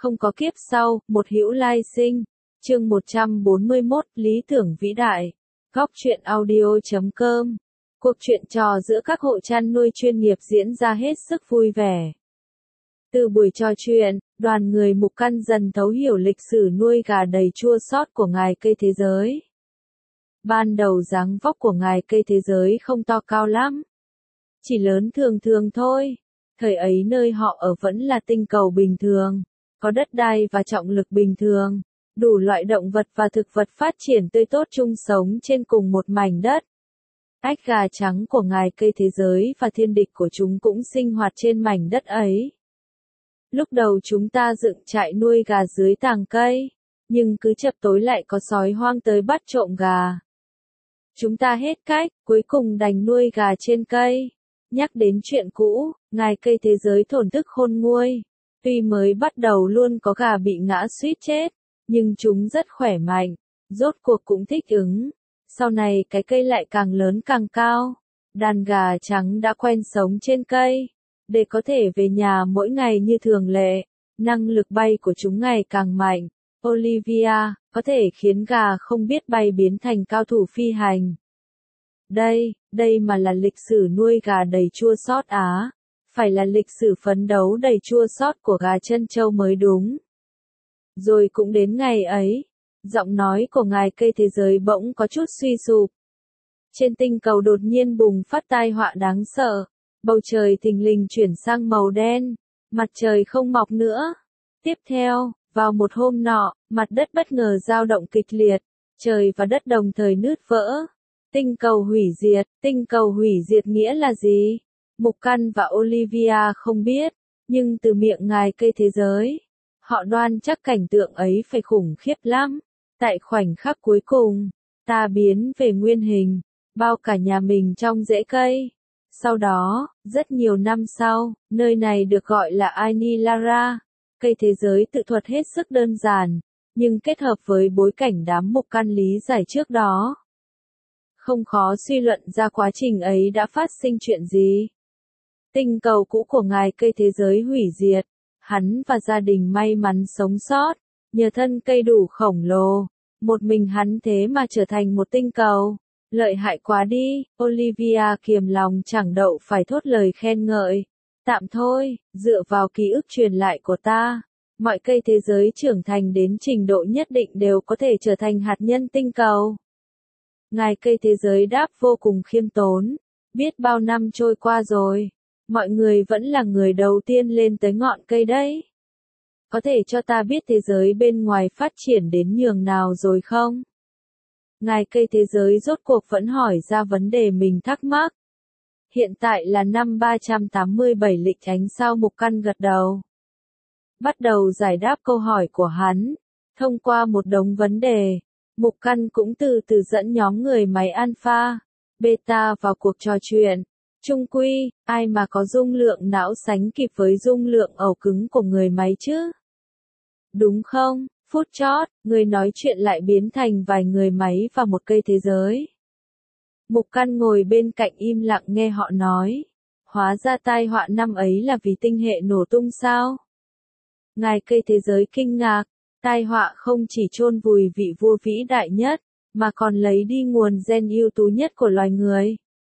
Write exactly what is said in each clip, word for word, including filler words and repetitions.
Không có kiếp sau, một hữu lai sinh. Chương một trăm bốn mươi mốt, lý tưởng vĩ đại. Góc truyện audio chấm com. Cuộc chuyện trò giữa các hộ chăn nuôi chuyên nghiệp diễn ra hết sức vui vẻ. Từ buổi trò chuyện, đoàn người Mục Căn dần thấu hiểu lịch sử nuôi gà đầy chua xót của ngài cây thế giới. Ban đầu dáng vóc của ngài cây thế giới không to cao lắm, chỉ lớn thường thường thôi. Thời ấy nơi họ ở vẫn là tinh cầu bình thường, có đất đai và trọng lực bình thường, đủ loại động vật và thực vật phát triển tươi tốt chung sống trên cùng một mảnh đất. Ách gà trắng của ngài cây thế giới và thiên địch của chúng cũng sinh hoạt trên mảnh đất ấy. Lúc đầu chúng ta dựng trại nuôi gà dưới tàng cây, nhưng cứ chập tối lại có sói hoang tới bắt trộm gà. Chúng ta hết cách, cuối cùng đành nuôi gà trên cây. Nhắc đến chuyện cũ, ngài cây thế giới thổn thức khôn nguôi. Tuy mới bắt đầu luôn có gà bị ngã suýt chết, nhưng chúng rất khỏe mạnh, rốt cuộc cũng thích ứng. Sau này cái cây lại càng lớn càng cao. Đàn gà trắng đã quen sống trên cây. Để có thể về nhà mỗi ngày như thường lệ, năng lực bay của chúng ngày càng mạnh. Olivia, có thể khiến gà không biết bay biến thành cao thủ phi hành. Đây, đây mà là lịch sử nuôi gà đầy chua xót á. Phải là lịch sử phấn đấu đầy chua xót của gà trân châu mới đúng. Rồi cũng đến ngày ấy, giọng nói của ngài cây thế giới bỗng có chút suy sụp. Trên tinh cầu đột nhiên bùng phát tai họa đáng sợ. Bầu trời thình lình chuyển sang màu đen, mặt trời không mọc nữa. Tiếp theo, vào một hôm nọ, mặt đất bất ngờ dao động kịch liệt, trời và đất đồng thời nứt vỡ. Tinh cầu hủy diệt, tinh cầu hủy diệt nghĩa là gì? Mục Căn và Olivia không biết, nhưng từ miệng ngài cây thế giới, họ đoán chắc cảnh tượng ấy phải khủng khiếp lắm. Tại khoảnh khắc cuối cùng, ta biến về nguyên hình, bao cả nhà mình trong rễ cây. Sau đó, rất nhiều năm sau, nơi này được gọi là Ainilara. Cây thế giới tự thuật hết sức đơn giản, nhưng kết hợp với bối cảnh đám Mục Căn lý giải trước đó. Không khó suy luận ra quá trình ấy đã phát sinh chuyện gì. Tinh cầu cũ của ngài cây thế giới hủy diệt, hắn và gia đình may mắn sống sót, nhờ thân cây đủ khổng lồ, một mình hắn thế mà trở thành một tinh cầu. Lợi hại quá đi, Olivia kiềm lòng chẳng đậu phải thốt lời khen ngợi. Tạm thôi, dựa vào ký ức truyền lại của ta, mọi cây thế giới trưởng thành đến trình độ nhất định đều có thể trở thành hạt nhân tinh cầu. Ngài cây thế giới đáp vô cùng khiêm tốn, biết bao năm trôi qua rồi, mọi người vẫn là người đầu tiên lên tới ngọn cây đấy. Có thể cho ta biết thế giới bên ngoài phát triển đến nhường nào rồi không? Ngài cây thế giới rốt cuộc vẫn hỏi ra vấn đề mình thắc mắc. Hiện tại là năm ba trăm tám mươi bảy lịch ánh sao. Mục Căn gật đầu. Bắt đầu giải đáp câu hỏi của hắn. Thông qua một đống vấn đề, Mục Căn cũng từ từ dẫn nhóm người máy Alpha, Beta vào cuộc trò chuyện. Chung quy, ai mà có dung lượng não sánh kịp với dung lượng ẩu cứng của người máy chứ? Đúng không? Phút chót, người nói chuyện lại biến thành vài người máy và một cây thế giới. Mục Căn ngồi bên cạnh im lặng nghe họ nói. Hóa ra tai họa năm ấy là vì tinh hệ nổ tung sao? Ngài cây thế giới kinh ngạc, tai họa không chỉ chôn vùi vị vua vĩ đại nhất, mà còn lấy đi nguồn gen ưu tú nhất của loài người.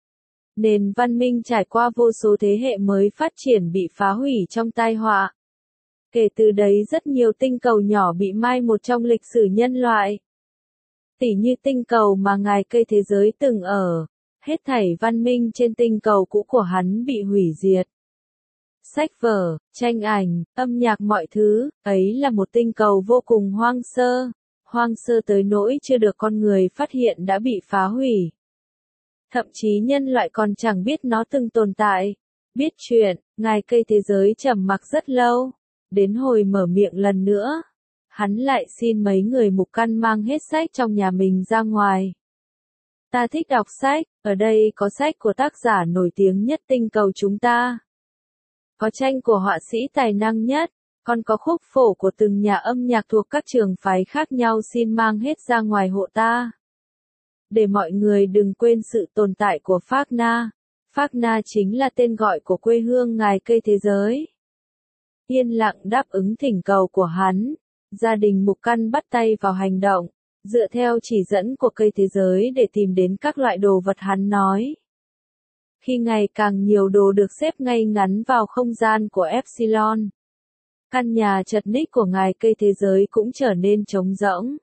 Nền văn minh trải qua vô số thế hệ mới phát triển bị phá hủy trong tai họa. Kể từ đấy rất nhiều tinh cầu nhỏ bị mai một trong lịch sử nhân loại. Tỉ như tinh cầu mà ngài cây thế giới từng ở, hết thảy văn minh trên tinh cầu cũ của hắn bị hủy diệt. Sách vở, tranh ảnh, âm nhạc mọi thứ, ấy là một tinh cầu vô cùng hoang sơ, hoang sơ tới nỗi chưa được con người phát hiện đã bị phá hủy. Thậm chí nhân loại còn chẳng biết nó từng tồn tại. Biết chuyện, ngài cây thế giới trầm mặc rất lâu. Đến hồi mở miệng lần nữa, hắn lại xin mấy người Mục Căn mang hết sách trong nhà mình ra ngoài. Ta thích đọc sách, ở đây có sách của tác giả nổi tiếng nhất tinh cầu chúng ta. Có tranh của họa sĩ tài năng nhất, còn có khúc phổ của từng nhà âm nhạc thuộc các trường phái khác nhau, xin mang hết ra ngoài hộ ta. Để mọi người đừng quên sự tồn tại của Phác Na. Phác Na chính là tên gọi của quê hương ngài cây thế giới. yên lặng đáp ứng thỉnh cầu của hắn. Gia đình Mục Căn bắt tay vào hành động, dựa theo chỉ dẫn của cây thế giới để tìm đến các loại đồ vật hắn nói. Khi ngày càng nhiều đồ được xếp ngay ngắn vào không gian của Epsilon, căn nhà chật ních của ngài cây thế giới cũng trở nên trống rỗng.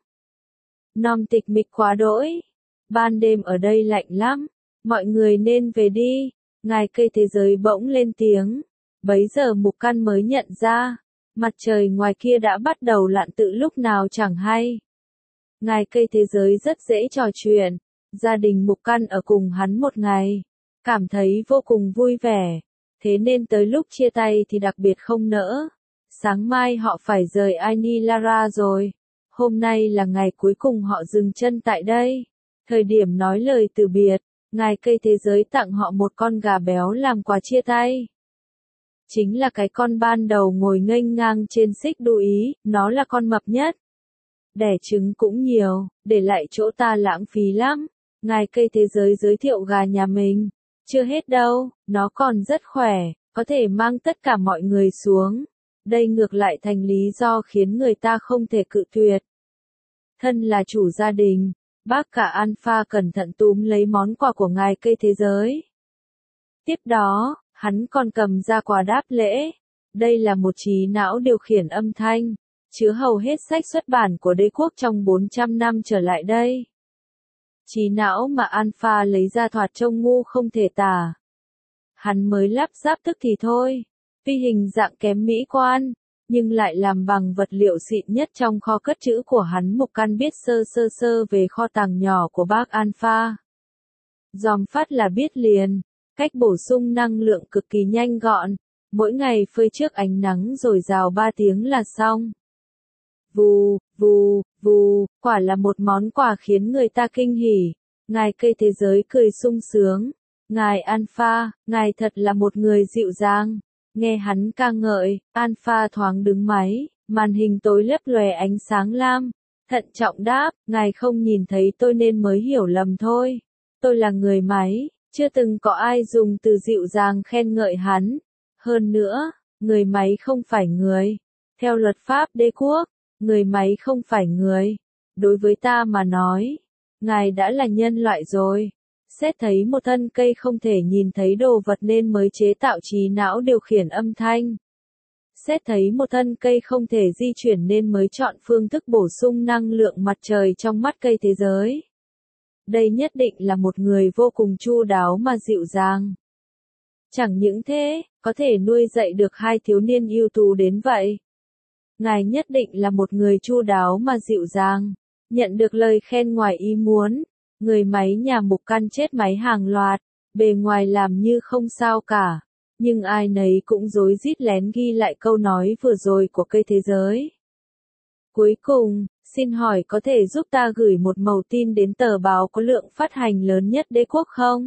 Nom tịch mịch quá đỗi. Ban đêm ở đây lạnh lắm, mọi người nên về đi. Ngài cây thế giới bỗng lên tiếng. Bấy giờ Mục Căn mới nhận ra, mặt trời ngoài kia đã bắt đầu lặn từ lúc nào chẳng hay. Ngài cây thế giới rất dễ trò chuyện, gia đình Mục Căn ở cùng hắn một ngày, cảm thấy vô cùng vui vẻ, thế nên tới lúc chia tay thì đặc biệt không nỡ. Sáng mai họ phải rời Anilara rồi, hôm nay là ngày cuối cùng họ dừng chân tại đây. Thời điểm nói lời từ biệt, ngài cây thế giới tặng họ một con gà béo làm quà chia tay. Chính là cái con ban đầu ngồi nghênh ngang trên xích đu ý, nó là con mập nhất. Đẻ trứng cũng nhiều, để lại chỗ ta lãng phí lắm. Ngài cây thế giới giới thiệu gà nhà mình. Chưa hết đâu, nó còn rất khỏe, có thể mang tất cả mọi người xuống. Đây ngược lại thành lý do khiến người ta không thể cự tuyệt. Thân là chủ gia đình, bác cả Alpha cẩn thận túm lấy món quà của ngài cây thế giới. Tiếp đó, hắn còn cầm ra quà đáp lễ. Đây là một trí não điều khiển âm thanh, chứa hầu hết sách xuất bản của đế quốc trong bốn trăm năm trở lại đây. Trí não mà Alpha lấy ra thoạt trông ngu không thể tả. Hắn mới lắp ráp tức thì thôi, tuy hình dạng kém mỹ quan, nhưng lại làm bằng vật liệu xịn nhất trong kho cất trữ của hắn. Mục Căn biết sơ sơ sơ về kho tàng nhỏ của bác Alpha. Dòm phát là biết liền, cách bổ sung năng lượng cực kỳ nhanh gọn, mỗi ngày phơi trước ánh nắng rồi rào ba tiếng là xong. Vù, vù, vù, quả là một món quà khiến người ta kinh hỉ. Ngài cây thế giới cười sung sướng. Ngài Alpha, ngài thật là một người dịu dàng. Nghe hắn ca ngợi, Alpha thoáng đứng máy, màn hình tối lấp lòe ánh sáng lam. Thận trọng đáp, ngài không nhìn thấy tôi nên mới hiểu lầm thôi. Tôi là người máy, chưa từng có ai dùng từ dịu dàng khen ngợi hắn. Hơn nữa, người máy không phải người. Theo luật pháp đế quốc, người máy không phải người. Đối với ta mà nói, ngài đã là nhân loại rồi. Xét thấy một thân cây không thể nhìn thấy đồ vật nên mới chế tạo trí não điều khiển âm thanh. Xét thấy một thân cây không thể di chuyển nên mới chọn phương thức bổ sung năng lượng mặt trời trong mắt cây thế giới. Đây nhất định là một người vô cùng chu đáo mà dịu dàng. Chẳng những thế, có thể nuôi dạy được hai thiếu niên ưu tú đến vậy. Ngài nhất định là một người chu đáo mà dịu dàng. Nhận được lời khen ngoài ý muốn, người máy nhà Mục Căn chết máy hàng loạt, bề ngoài làm như không sao cả, nhưng ai nấy cũng rối rít lén ghi lại câu nói vừa rồi của cây thế giới. Cuối cùng, xin hỏi có thể giúp ta gửi một mẩu tin đến tờ báo có lượng phát hành lớn nhất đế quốc không?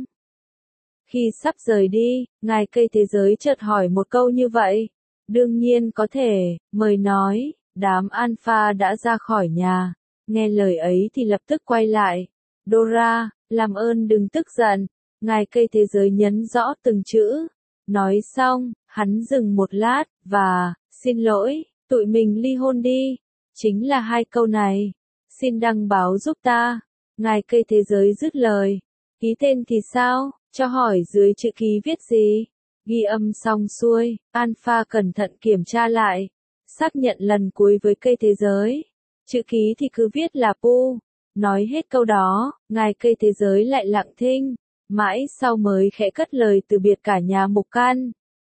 Khi sắp rời đi, ngài cây thế giới chợt hỏi một câu như vậy. Đương nhiên có thể, mời nói. Đám Alpha đã ra khỏi nhà, nghe lời ấy thì lập tức quay lại. Dora, làm ơn đừng tức giận. Ngài cây thế giới nhấn rõ từng chữ. Nói xong, hắn dừng một lát, và, xin lỗi, tụi mình ly hôn đi. Chính là hai câu này. Xin đăng báo giúp ta. Ngài cây thế giới dứt lời. Ký tên thì sao? Cho hỏi dưới chữ ký viết gì? Ghi âm xong xuôi, Alpha cẩn thận kiểm tra lại. Xác nhận lần cuối với cây thế giới. Chữ ký thì cứ viết là Pu. Nói hết câu đó, ngài cây thế giới lại lặng thinh. Mãi sau mới khẽ cất lời từ biệt cả nhà Mục Căn.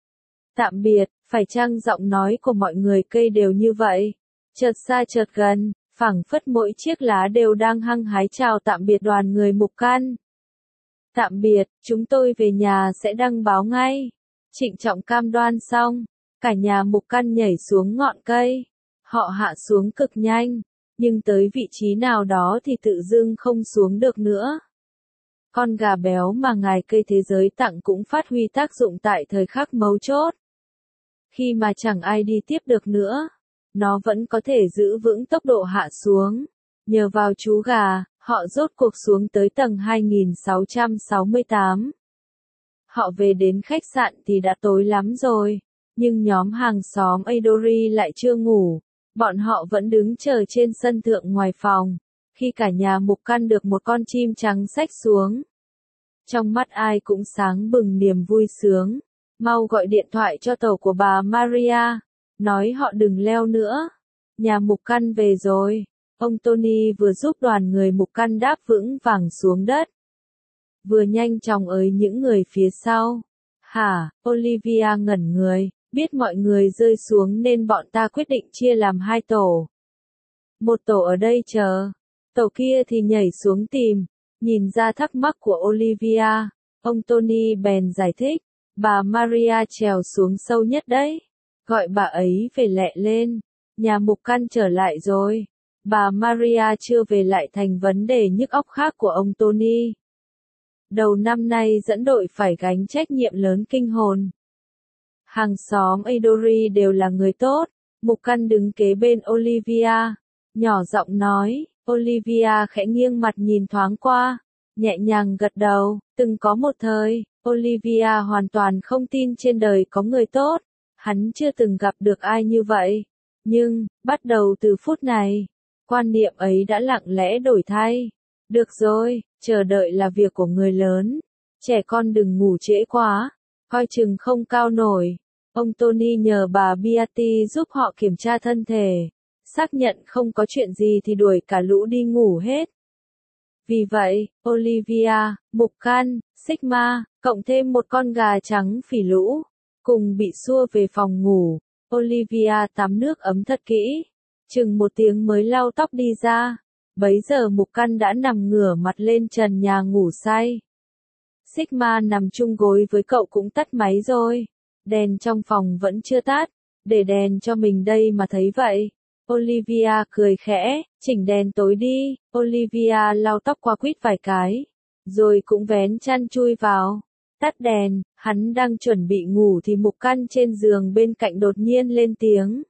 Tạm biệt, phải chăng giọng nói của mọi người cây đều như vậy? Chợt xa chợt gần, phảng phất mỗi chiếc lá đều đang hăng hái chào tạm biệt đoàn người Mục Căn. Tạm biệt, chúng tôi về nhà sẽ đăng báo ngay. Trịnh trọng cam đoan xong, cả nhà Mục Căn nhảy xuống ngọn cây. Họ hạ xuống cực nhanh, nhưng tới vị trí nào đó thì tự dưng không xuống được nữa. Con gà béo mà ngài cây thế giới tặng cũng phát huy tác dụng tại thời khắc mấu chốt. Khi mà chẳng ai đi tiếp được nữa, nó vẫn có thể giữ vững tốc độ hạ xuống. Nhờ vào chú gà, họ rốt cuộc xuống tới tầng hai nghìn sáu trăm sáu mươi tám. Họ về đến khách sạn thì đã tối lắm rồi. Nhưng nhóm hàng xóm Adori lại chưa ngủ. Bọn họ vẫn đứng chờ trên sân thượng ngoài phòng. Khi cả nhà Mục Căn được một con chim trắng xách xuống. Trong mắt ai cũng sáng bừng niềm vui sướng. Mau gọi điện thoại cho tàu của bà Maria. Nói họ đừng leo nữa. Nhà Mục Căn về rồi. Ông Tony vừa giúp đoàn người Mục Căn đáp vững vàng xuống đất. Vừa nhanh chóng ới những người phía sau. Hả, Olivia ngẩn người, biết mọi người rơi xuống nên bọn ta quyết định chia làm hai tổ. Một tổ ở đây chờ, tổ kia thì nhảy xuống tìm. Nhìn ra thắc mắc của Olivia, ông Tony bèn giải thích, bà Maria trèo xuống sâu nhất đấy. Gọi bà ấy về lẹ lên, nhà Mục Căn trở lại rồi. Bà Maria chưa về lại thành vấn đề nhức óc khác của ông Tony. Đầu năm nay dẫn đội phải gánh trách nhiệm lớn kinh hồn. Hàng xóm Adori đều là người tốt. Mục Căn đứng kế bên Olivia. Nhỏ giọng nói, Olivia khẽ nghiêng mặt nhìn thoáng qua. Nhẹ nhàng gật đầu, từng có một thời, Olivia hoàn toàn không tin trên đời có người tốt. Hắn chưa từng gặp được ai như vậy. Nhưng, bắt đầu từ phút này, quan niệm ấy đã lặng lẽ đổi thay. Được rồi, chờ đợi là việc của người lớn. Trẻ con đừng ngủ trễ quá, coi chừng không cao nổi. Ông Tony nhờ bà Beatty giúp họ kiểm tra thân thể. Xác nhận không có chuyện gì thì đuổi cả lũ đi ngủ hết. Vì vậy, Olivia, Mục Căn, Sigma, cộng thêm một con gà trắng phỉ lũ, cùng bị xua về phòng ngủ. Olivia tắm nước ấm thật kỹ. Chừng một tiếng mới lau tóc đi ra. Bấy giờ Mục Căn đã nằm ngửa mặt lên trần nhà ngủ say. Sigma nằm chung gối với cậu cũng tắt máy rồi. Đèn trong phòng vẫn chưa tắt. Để đèn cho mình đây mà thấy vậy. Olivia cười khẽ, chỉnh đèn tối đi. Olivia lau tóc qua quýt vài cái. Rồi cũng vén chăn chui vào. Tắt đèn, hắn đang chuẩn bị ngủ thì Mục Căn trên giường bên cạnh đột nhiên lên tiếng.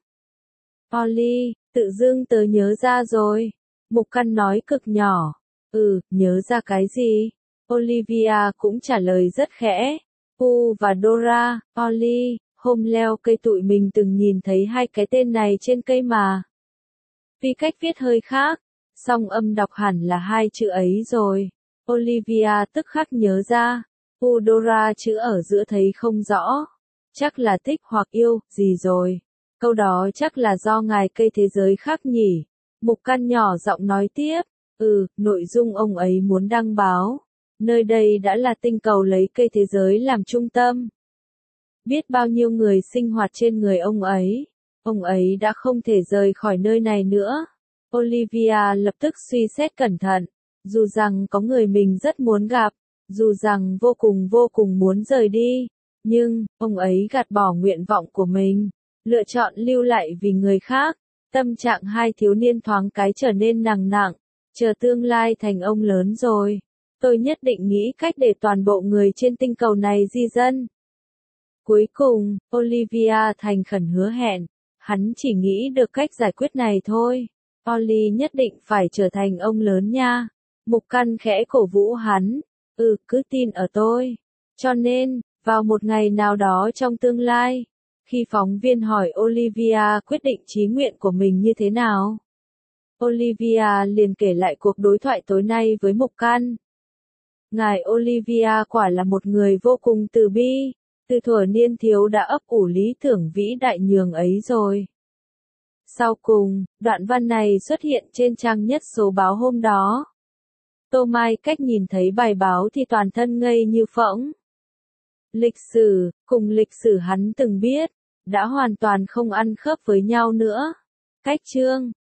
Ollie, tự dưng tớ nhớ ra rồi. Mục Căn nói cực nhỏ. Ừ, nhớ ra cái gì? Olivia cũng trả lời rất khẽ. Pooh và Dora, Ollie, hôm leo cây tụi mình từng nhìn thấy hai cái tên này trên cây mà. Vì cách viết hơi khác, song âm đọc hẳn là hai chữ ấy rồi. Olivia tức khắc nhớ ra. Pooh Dora chữ ở giữa thấy không rõ. Chắc là thích hoặc yêu, gì rồi. Câu đó chắc là do ngài cây thế giới khác nhỉ. Mục Căn nhỏ giọng nói tiếp, ừ, nội dung ông ấy muốn đăng báo. Nơi đây đã là tinh cầu lấy cây thế giới làm trung tâm. Biết bao nhiêu người sinh hoạt trên người ông ấy. Ông ấy đã không thể rời khỏi nơi này nữa. Olivia lập tức suy xét cẩn thận. Dù rằng có người mình rất muốn gặp. Dù rằng vô cùng vô cùng muốn rời đi. Nhưng, ông ấy gạt bỏ nguyện vọng của mình. Lựa chọn lưu lại vì người khác. Tâm trạng hai thiếu niên thoáng cái trở nên nặng nặng. Chờ tương lai thành ông lớn rồi. Tôi nhất định nghĩ cách để toàn bộ người trên tinh cầu này di dân. Cuối cùng, Olivia thành khẩn hứa hẹn. Hắn chỉ nghĩ được cách giải quyết này thôi. Ollie nhất định phải trở thành ông lớn nha. Mục Căn khẽ cổ vũ hắn. Ừ, cứ tin ở tôi. Cho nên, vào một ngày nào đó trong tương lai, khi phóng viên hỏi Olivia quyết định chí nguyện của mình như thế nào, Olivia liền kể lại cuộc đối thoại tối nay với Mục Căn. Ngài Olivia quả là một người vô cùng từ bi, từ thuở niên thiếu đã ấp ủ lý tưởng vĩ đại nhường ấy rồi. Sau cùng, đoạn văn này xuất hiện trên trang nhất số báo hôm đó. Tô Mai Cách nhìn thấy bài báo thì toàn thân ngây như phỗng. Lịch sử, cùng lịch sử hắn từng biết, đã hoàn toàn không ăn khớp với nhau nữa. Cách chương